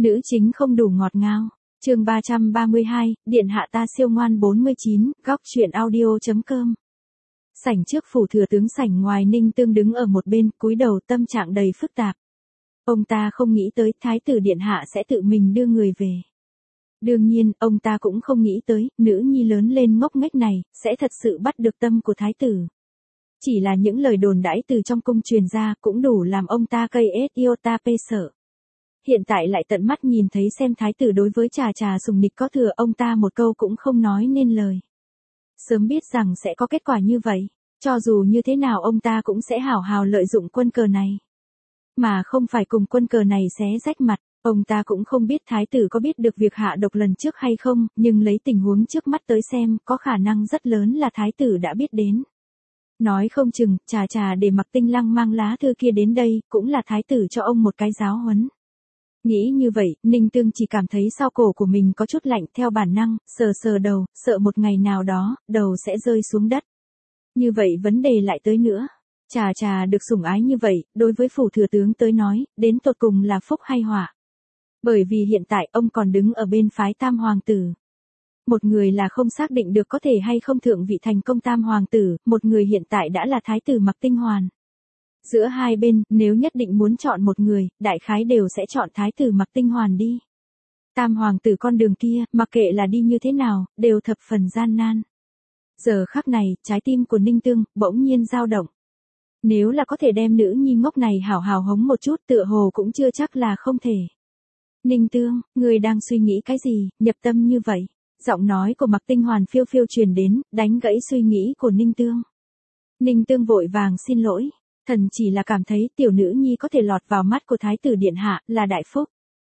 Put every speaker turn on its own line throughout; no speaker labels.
Nữ chính không đủ ngọt ngào. Chương 332, điện hạ ta siêu ngoan 49, góc truyện audio.com. Sảnh trước phủ thừa tướng sảnh ngoài, Ninh Tương đứng ở một bên, cúi đầu, tâm trạng đầy phức tạp. Ông ta không nghĩ tới thái tử điện hạ sẽ tự mình đưa người về. Đương nhiên, ông ta cũng không nghĩ tới, nữ nhi lớn lên ngốc nghếch này, sẽ thật sự bắt được tâm của thái tử. Chỉ là những lời đồn đãi từ trong cung truyền ra cũng đủ làm ông ta cây iota pê sợ. Hiện tại lại tận mắt nhìn thấy xem thái tử đối với Trà Trà sùng nịch có thừa, ông ta một câu cũng không nói nên lời. Sớm biết rằng sẽ có kết quả như vậy, cho dù như thế nào ông ta cũng sẽ hào hào lợi dụng quân cờ này. Mà không phải cùng quân cờ này xé rách mặt, ông ta cũng không biết thái tử có biết được việc hạ độc lần trước hay không, nhưng lấy tình huống trước mắt tới xem, có khả năng rất lớn là thái tử đã biết đến. Nói không chừng, Trà Trà để Mặc Tinh Lăng mang lá thư kia đến đây, cũng là thái tử cho ông một cái giáo huấn. Nghĩ như vậy, Ninh Tương chỉ cảm thấy sau cổ của mình có chút lạnh, theo bản năng, sờ sờ đầu, sợ một ngày nào đó, đầu sẽ rơi xuống đất. Như vậy vấn đề lại tới nữa. Trà Trà được sủng ái như vậy, đối với phủ thừa tướng tới nói, đến tột cùng là phúc hay họa. Bởi vì hiện tại ông còn đứng ở bên phái Tam Hoàng tử. Một người là không xác định được có thể hay không thượng vị thành công Tam Hoàng tử, một người hiện tại đã là thái tử Mặc Tinh Hoàn. Giữa hai bên, nếu nhất định muốn chọn một người, đại khái đều sẽ chọn thái tử Mặc Tinh Hoàn đi. Tam Hoàng tử con đường kia, mặc kệ là đi như thế nào, đều thập phần gian nan. Giờ khắc này, trái tim của Ninh Tương bỗng nhiên dao động. Nếu là có thể đem nữ nhi ngốc này hảo hảo hống một chút, tựa hồ cũng chưa chắc là không thể. Ninh Tương, người đang suy nghĩ cái gì, nhập tâm như vậy? Giọng nói của Mặc Tinh Hoàn phiêu phiêu truyền đến, đánh gãy suy nghĩ của Ninh Tương. Ninh Tương vội vàng xin lỗi, thần chỉ là cảm thấy tiểu nữ nhi có thể lọt vào mắt của thái tử điện hạ, là đại phúc.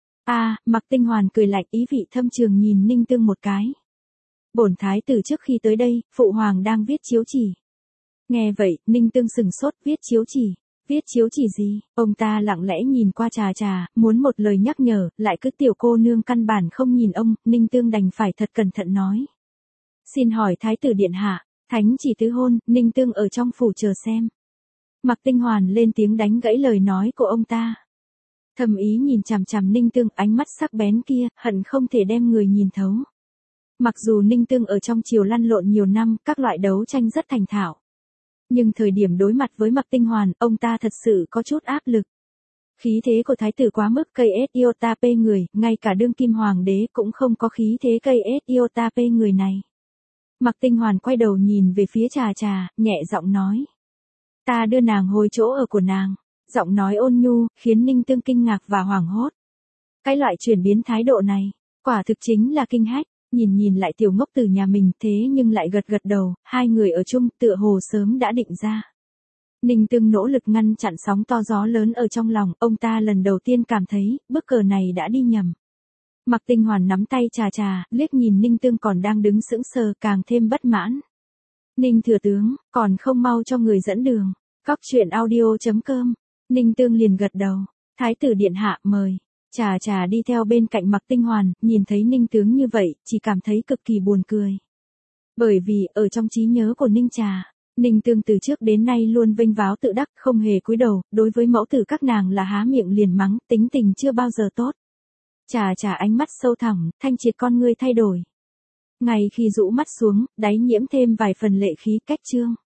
Mặc Tinh Hoàn cười lạnh, ý vị thâm trường nhìn Ninh Tương một cái. Bổn thái tử trước khi tới đây, phụ hoàng đang viết chiếu chỉ. Nghe vậy, Ninh Tương sừng sốt, viết chiếu chỉ. Viết chiếu chỉ gì? Ông ta lặng lẽ nhìn qua Trà Trà, muốn một lời nhắc nhở, lại cứ tiểu cô nương căn bản không nhìn ông, Ninh Tương đành phải thật cẩn thận nói. Xin hỏi thái tử điện hạ, thánh chỉ tứ hôn, Ninh Tương ở trong phủ chờ xem. Mặc Tinh Hoàn lên tiếng đánh gãy lời nói của ông ta. Thầm ý nhìn chằm chằm Ninh Tương, ánh mắt sắc bén kia, hận không thể đem người nhìn thấu. Mặc dù Ninh Tương ở trong triều lăn lộn nhiều năm, các loại đấu tranh rất thành thạo. Nhưng thời điểm đối mặt với Mặc Tinh Hoàn, ông ta thật sự có chút áp lực. Khí thế của thái tử quá mức cây iota p người, ngay cả đương kim hoàng đế cũng không có khí thế cây iota p người này. Mặc Tinh Hoàn quay đầu nhìn về phía Trà Trà, nhẹ giọng nói. Ta đưa nàng hồi chỗ ở của nàng. Giọng nói ôn nhu, khiến Ninh Tương kinh ngạc và hoảng hốt. Cái loại chuyển biến thái độ này, quả thực chính là kinh hách. Nhìn lại tiểu ngốc từ nhà mình, thế nhưng lại gật gật đầu, hai người ở chung tựa hồ sớm đã định ra. Ninh Tương nỗ lực ngăn chặn sóng to gió lớn ở trong lòng, ông ta lần đầu tiên cảm thấy, bức cờ này đã đi nhầm. Mặc Tinh Hoàn nắm tay Trà Trà, liếc nhìn Ninh Tương còn đang đứng sững sờ, càng thêm bất mãn. Ninh thừa tướng, còn không mau cho người dẫn đường. Góc truyện audio.com. Ninh Tương liền gật đầu. Thái tử điện hạ mời. Trà Trà đi theo bên cạnh Mặc Tinh Hoàn, nhìn thấy Ninh tướng như vậy, chỉ cảm thấy cực kỳ buồn cười. Bởi vì, ở trong trí nhớ của Ninh Trà, Ninh Tương từ trước đến nay luôn vênh váo tự đắc, không hề cúi đầu, đối với mẫu tử các nàng là há miệng liền mắng, tính tình chưa bao giờ tốt. Trà Trà ánh mắt sâu thẳm, thanh triệt con ngươi thay đổi. Ngay khi rũ mắt xuống, đáy nhiễm thêm vài phần lệ khí, cách chương.